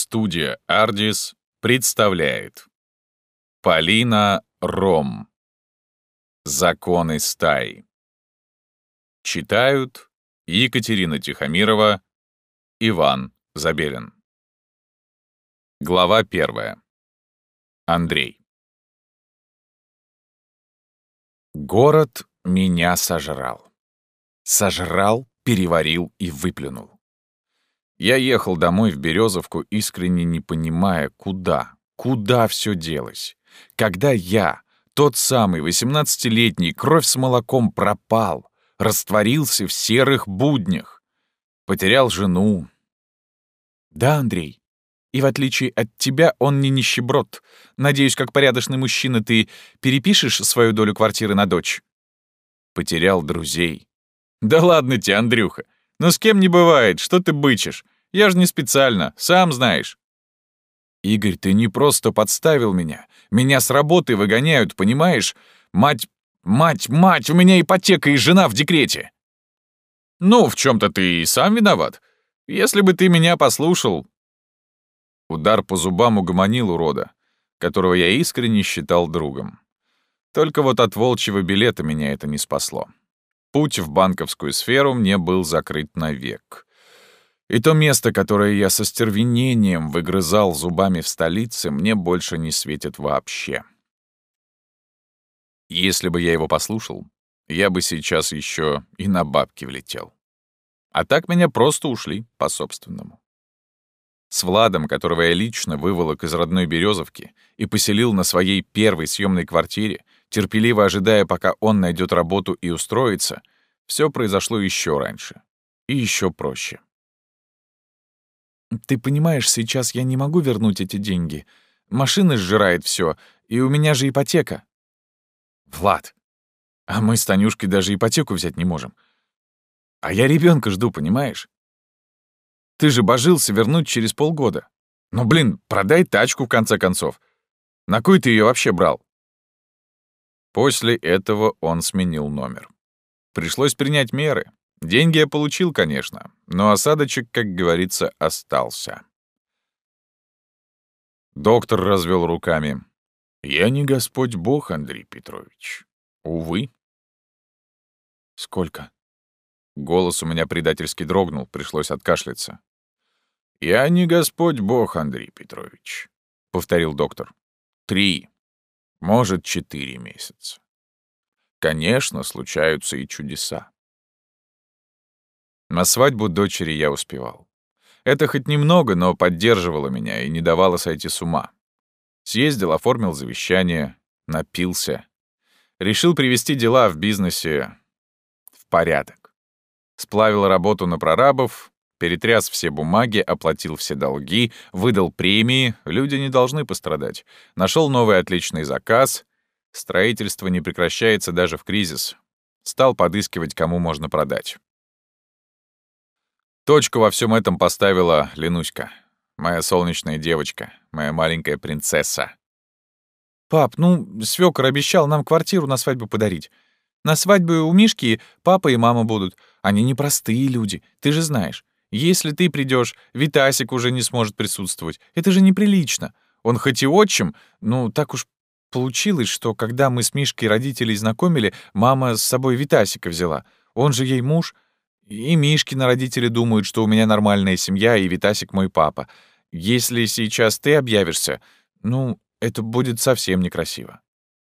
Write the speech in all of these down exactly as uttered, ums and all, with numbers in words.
Студия «Ардис» представляет Полина Ром. Законы стаи. Читают Екатерина Тихомирова, Иван Забелин. Глава первая. Андрей. Город меня сожрал. Сожрал, переварил и выплюнул. Я ехал домой в Березовку, искренне не понимая, куда, куда все делось. Когда я, тот самый восемнадцатилетний, кровь с молоком пропал, растворился в серых буднях, потерял жену. Да, Андрей, и в отличие от тебя он не нищеброд. Надеюсь, как порядочный мужчина ты перепишешь свою долю квартиры на дочь. Потерял друзей. Да ладно тебе, Андрюха. Но с кем не бывает, что ты бычишь? Я же не специально, сам знаешь. Игорь, ты не просто подставил меня. Меня с работы выгоняют, понимаешь? Мать, мать, мать, у меня ипотека и жена в декрете. Ну, в чем-то ты и сам виноват. Если бы ты меня послушал... Удар по зубам угомонил урода, которого я искренне считал другом. Только вот от волчьего билета меня это не спасло. Путь в банковскую сферу мне был закрыт навек. И то место, которое я со стервенением выгрызал зубами в столице, мне больше не светит вообще. Если бы я его послушал, я бы сейчас еще и на бабки влетел. А так меня просто ушли по-собственному. С Владом, которого я лично выволок из родной Березовки и поселил на своей первой съемной квартире, терпеливо ожидая, пока он найдет работу и устроится, все произошло еще раньше и еще проще. Ты понимаешь, сейчас я не могу вернуть эти деньги. Машина сжирает все, и у меня же ипотека. Влад, а мы с Танюшкой даже ипотеку взять не можем. А я ребенка жду, понимаешь? Ты же божился вернуть через полгода. Ну, блин, продай тачку в конце концов. На кой ты ее вообще брал? После этого он сменил номер. Пришлось принять меры. Деньги я получил, конечно, но осадочек, как говорится, остался. Доктор развел руками. Я не Господь Бог, Андрей Петрович. Увы. Сколько? Голос у меня предательски дрогнул, пришлось откашляться. «Я не Господь Бог, Андрей Петрович», — повторил доктор. «Три, может, четыре месяца. Конечно, случаются и чудеса». На свадьбу дочери я успевал. Это хоть немного, но поддерживало меня и не давало сойти с ума. Съездил, оформил завещание, напился. Решил привести дела в бизнесе в порядок. Сплавил работу на прорабов, перетряс все бумаги, оплатил все долги, выдал премии, люди не должны пострадать. Нашел новый отличный заказ. Строительство не прекращается даже в кризис. Стал подыскивать, кому можно продать. Точку во всем этом поставила Ленуська, моя солнечная девочка, моя маленькая принцесса. «Пап, ну, свёкор обещал нам квартиру на свадьбу подарить. На свадьбе у Мишки папа и мама будут. Они непростые люди, ты же знаешь. Если ты придешь, Витасик уже не сможет присутствовать. Это же неприлично. Он хоть и отчим, ну, так уж получилось, что когда мы с Мишкой родителей знакомили, мама с собой Витасика взяла. Он же ей муж. И Мишкины родители думают, что у меня нормальная семья, и Витасик мой папа. Если сейчас ты объявишься, ну, это будет совсем некрасиво.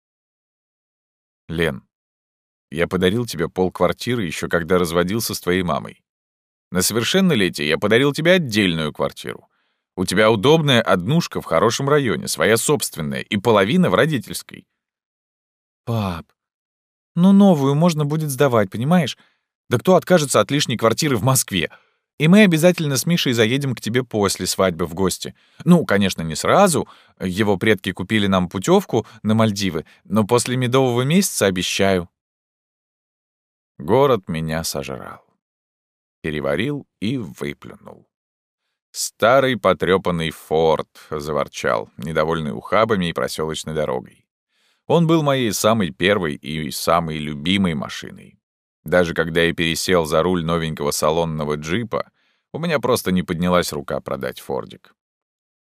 Лен, я подарил тебе полквартиры еще когда разводился с твоей мамой. На совершеннолетие я подарил тебе отдельную квартиру. У тебя удобная однушка в хорошем районе, своя собственная, и половина в родительской. Пап, ну новую можно будет сдавать, понимаешь? Да кто откажется от лишней квартиры в Москве? И мы обязательно с Мишей заедем к тебе после свадьбы в гости. Ну, конечно, не сразу. Его предки купили нам путевку на Мальдивы, но после медового месяца обещаю. Город меня сожрал. Переварил и выплюнул. Старый потрёпанный «Форд» заворчал, недовольный ухабами и проселочной дорогой. Он был моей самой первой и самой любимой машиной. Даже когда я пересел за руль новенького салонного джипа, у меня просто не поднялась рука продать «Фордик».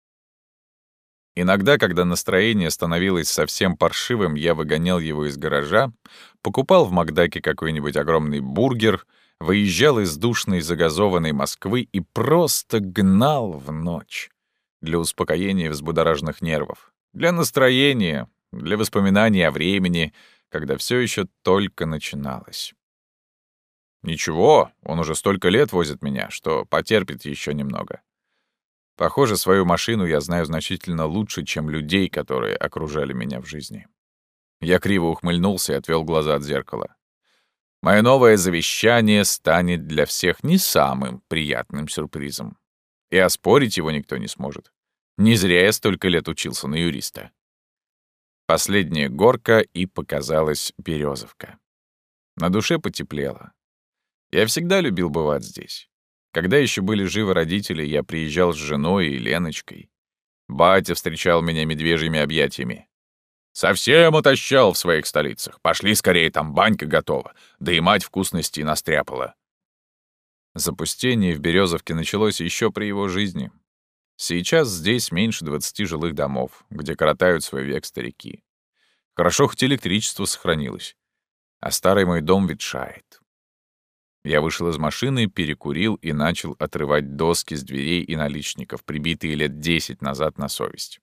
Иногда, когда настроение становилось совсем паршивым, я выгонял его из гаража, покупал в Макдаке какой-нибудь огромный бургер, выезжал из душной загазованной Москвы и просто гнал в ночь. Для успокоения взбудораженных нервов, для настроения, для воспоминаний о времени, когда все еще только начиналось. Ничего, он уже столько лет возит меня, что потерпит еще немного. Похоже, свою машину я знаю значительно лучше, чем людей, которые окружали меня в жизни. Я криво ухмыльнулся и отвел глаза от зеркала. Мое новое завещание станет для всех не самым приятным сюрпризом. И оспорить его никто не сможет. Не зря я столько лет учился на юриста. Последняя горка, и показалась Березовка. На душе потеплело. Я всегда любил бывать здесь. Когда еще были живы родители, я приезжал с женой и Леночкой. Батя встречал меня медвежьими объятиями. «Совсем отощал в своих столицах. Пошли скорее, там банька готова. Да и мать вкусностей настряпала». Запустение в Березовке началось еще при его жизни. Сейчас здесь меньше двадцати жилых домов, где коротают свой век старики. Хорошо, хоть электричество сохранилось. А старый мой дом ветшает. Я вышел из машины, перекурил и начал отрывать доски с дверей и наличников, прибитые лет десять назад на совесть.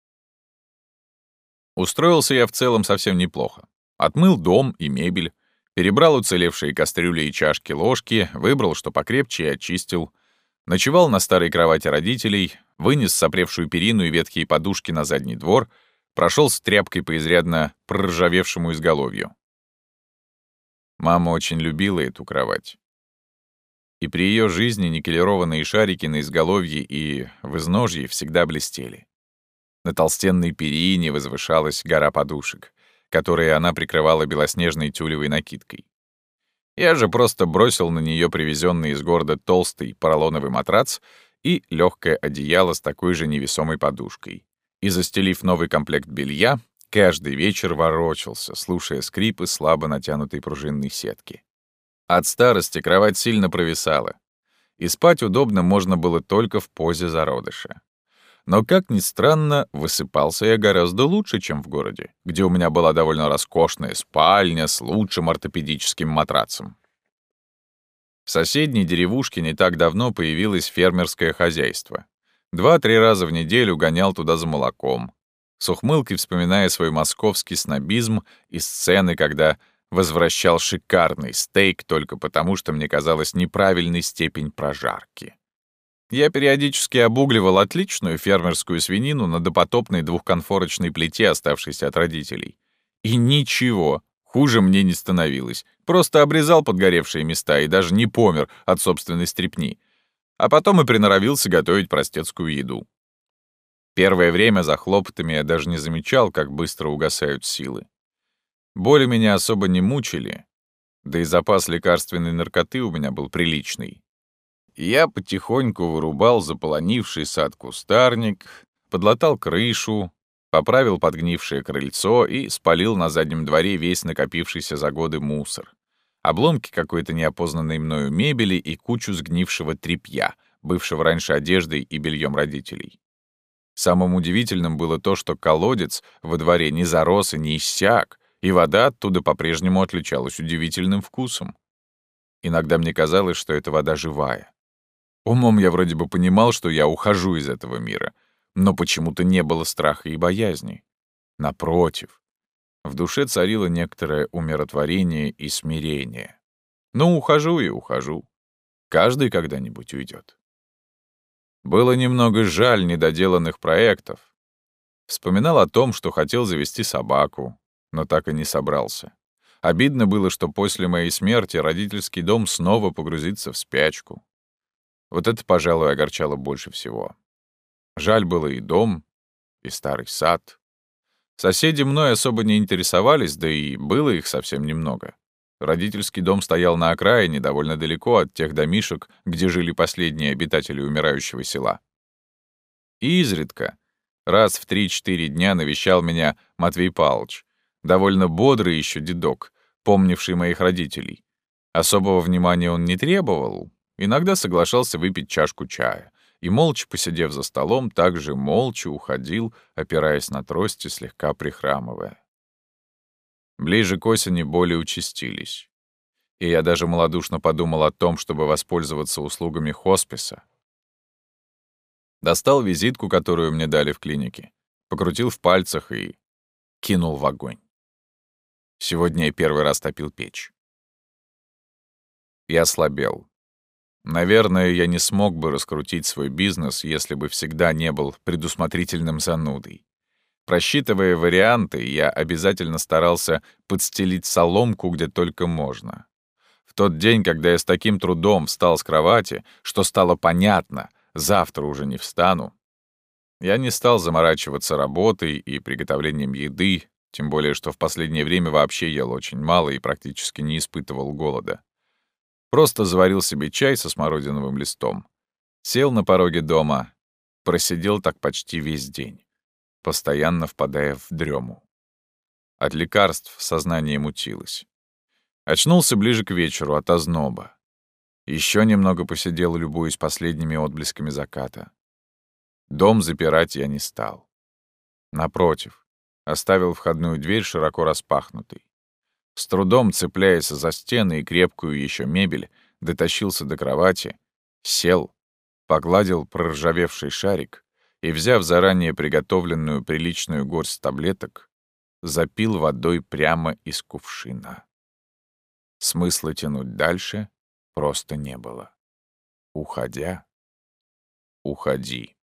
Устроился я в целом совсем неплохо. Отмыл дом и мебель, перебрал уцелевшие кастрюли и чашки-ложки, выбрал, что покрепче, и очистил. Ночевал на старой кровати родителей, вынес сопревшую перину и ветхие подушки на задний двор, прошел с тряпкой по изрядно проржавевшему изголовью. Мама очень любила эту кровать. И при ее жизни никелированные шарики на изголовье и в изножье всегда блестели. На толстенной перине возвышалась гора подушек, которые она прикрывала белоснежной тюлевой накидкой. Я же просто бросил на нее привезенный из города толстый поролоновый матрац и легкое одеяло с такой же невесомой подушкой. И, застелив новый комплект белья, каждый вечер ворочался, слушая скрипы слабо натянутой пружинной сетки. От старости кровать сильно провисала, и спать удобно можно было только в позе зародыша. Но, как ни странно, высыпался я гораздо лучше, чем в городе, где у меня была довольно роскошная спальня с лучшим ортопедическим матрацем. В соседней деревушке не так давно появилось фермерское хозяйство. Два-три раза в неделю гонял туда за молоком, с ухмылкой вспоминая свой московский снобизм и сцены, когда возвращал шикарный стейк только потому, что мне казалась неправильной степень прожарки. Я периодически обугливал отличную фермерскую свинину на допотопной двухконфорочной плите, оставшейся от родителей. И ничего, хуже мне не становилось. Просто обрезал подгоревшие места и даже не помер от собственной стрепни. А потом и приноровился готовить простецкую еду. Первое время за хлопотами я даже не замечал, как быстро угасают силы. Боли меня особо не мучили, да и запас лекарственной наркоты у меня был приличный. Я потихоньку вырубал заполонивший сад кустарник, подлатал крышу, поправил подгнившее крыльцо и спалил на заднем дворе весь накопившийся за годы мусор. Обломки какой-то неопознанной мною мебели и кучу сгнившего тряпья, бывшего раньше одеждой и бельем родителей. Самым удивительным было то, что колодец во дворе не зарос и не иссяк, и вода оттуда по-прежнему отличалась удивительным вкусом. Иногда мне казалось, что эта вода живая. Умом я вроде бы понимал, что я ухожу из этого мира, но почему-то не было страха и боязни. Напротив, в душе царило некоторое умиротворение и смирение. Ну, ухожу и ухожу. Каждый когда-нибудь уйдет. Было немного жаль недоделанных проектов. Вспоминал о том, что хотел завести собаку, но так и не собрался. Обидно было, что после моей смерти родительский дом снова погрузится в спячку. Вот это, пожалуй, огорчало больше всего. Жаль было и дом, и старый сад. Соседи мной особо не интересовались, да и было их совсем немного. Родительский дом стоял на окраине, довольно далеко от тех домишек, где жили последние обитатели умирающего села. И изредка, раз в три-четыре дня навещал меня Матвей Павлович, довольно бодрый еще дедок, помнивший моих родителей. Особого внимания он не требовал, иногда соглашался выпить чашку чая. и, молча посидев за столом, также молча уходил, опираясь на трости, слегка прихрамывая. Ближе к осени боли участились, и я даже малодушно подумал о том, чтобы воспользоваться услугами хосписа. Достал визитку, которую мне дали в клинике, покрутил в пальцах и кинул в огонь. Сегодня я первый раз топил печь. Я слабел. Наверное, я не смог бы раскрутить свой бизнес, если бы всегда не был предусмотрительным занудой. Просчитывая варианты, я обязательно старался подстелить соломку где только можно. В тот день, когда я с таким трудом встал с кровати, что стало понятно, завтра уже не встану, я не стал заморачиваться работой и приготовлением еды, тем более что в последнее время вообще ел очень мало и практически не испытывал голода. Просто заварил себе чай со смородиновым листом, сел на пороге дома, просидел так почти весь день, постоянно впадая в дрему. От лекарств сознание мутилось. Очнулся ближе к вечеру от озноба. Еще немного посидел, любуясь последними отблесками заката. Дом запирать я не стал. Напротив, оставил входную дверь широко распахнутой. С трудом, цепляясь за стены и крепкую еще мебель, дотащился до кровати, сел, погладил проржавевший шарик и, взяв заранее приготовленную приличную горсть таблеток, запил водой прямо из кувшина. Смысла тянуть дальше просто не было. Уходя, уходи.